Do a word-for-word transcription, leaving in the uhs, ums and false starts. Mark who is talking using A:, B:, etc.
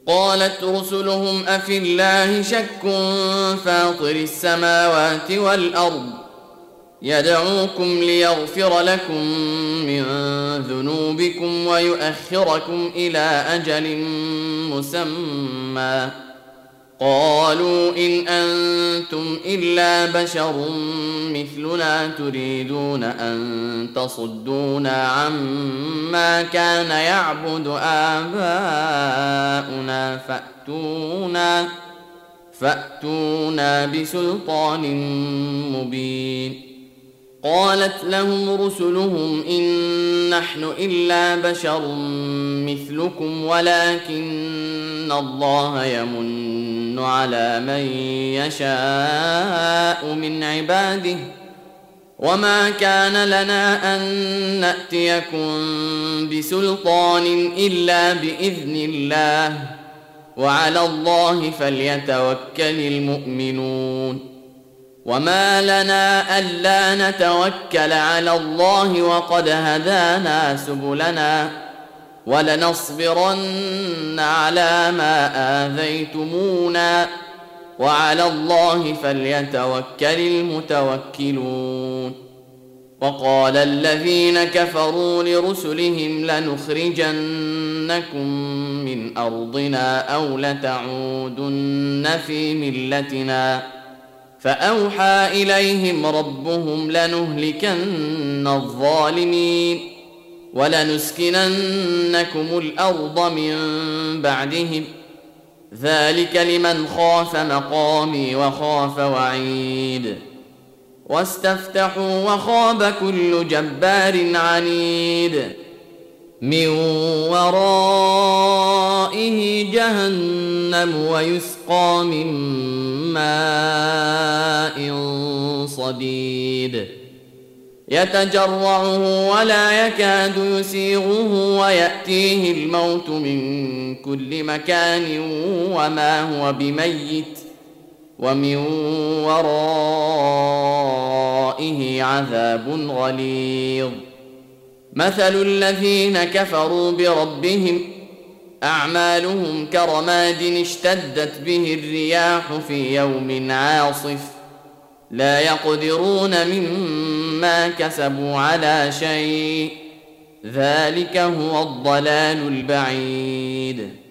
A: قالت رسلهم أفي الله شك فاطر السماوات والأرض يدعوكم ليغفر لكم من ذنوبكم ويؤخركم إلى أجل مسمى قالوا إن أنتم إلا بشر مثلنا تريدون أن تصدونا عما كان يعبد آباؤنا فأتونا فأتونا بسلطان مبين. قالت لهم رسلهم إن نحن إلا بشر مثلكم ولكن الله يمن على من يشاء من عباده وما كان لنا أن نأتيكم بسلطان إلا بإذن الله وعلى الله فليتوكل المؤمنون. وما لنا ألا نتوكل على الله وقد هدانا سبلنا ولنصبرن على ما آذيتمونا وعلى الله فليتوكل المتوكلون. وقال الذين كفروا لرسلهم لنخرجنكم من أرضنا أو لتعودن في ملتنا فأوحى إليهم ربهم لنهلكن الظالمين ولنسكننكم الأرض من بعدهم ذلك لمن خاف مقامي وخاف وعيد. واستفتحوا وخاب كل جبار عنيد من ورائه جهنم ويسقى من ماء صديد يتجرعه ولا يكاد يسيغه ويأتيه الموت من كل مكان وما هو بميت ومن ورائه عذاب غليظ. مثل الذين كفروا بربهم أعمالهم كرماد اشتدت به الرياح في يوم عاصف لا يقدرون مما كسبوا على شيء ذلك هو الضلال البعيد.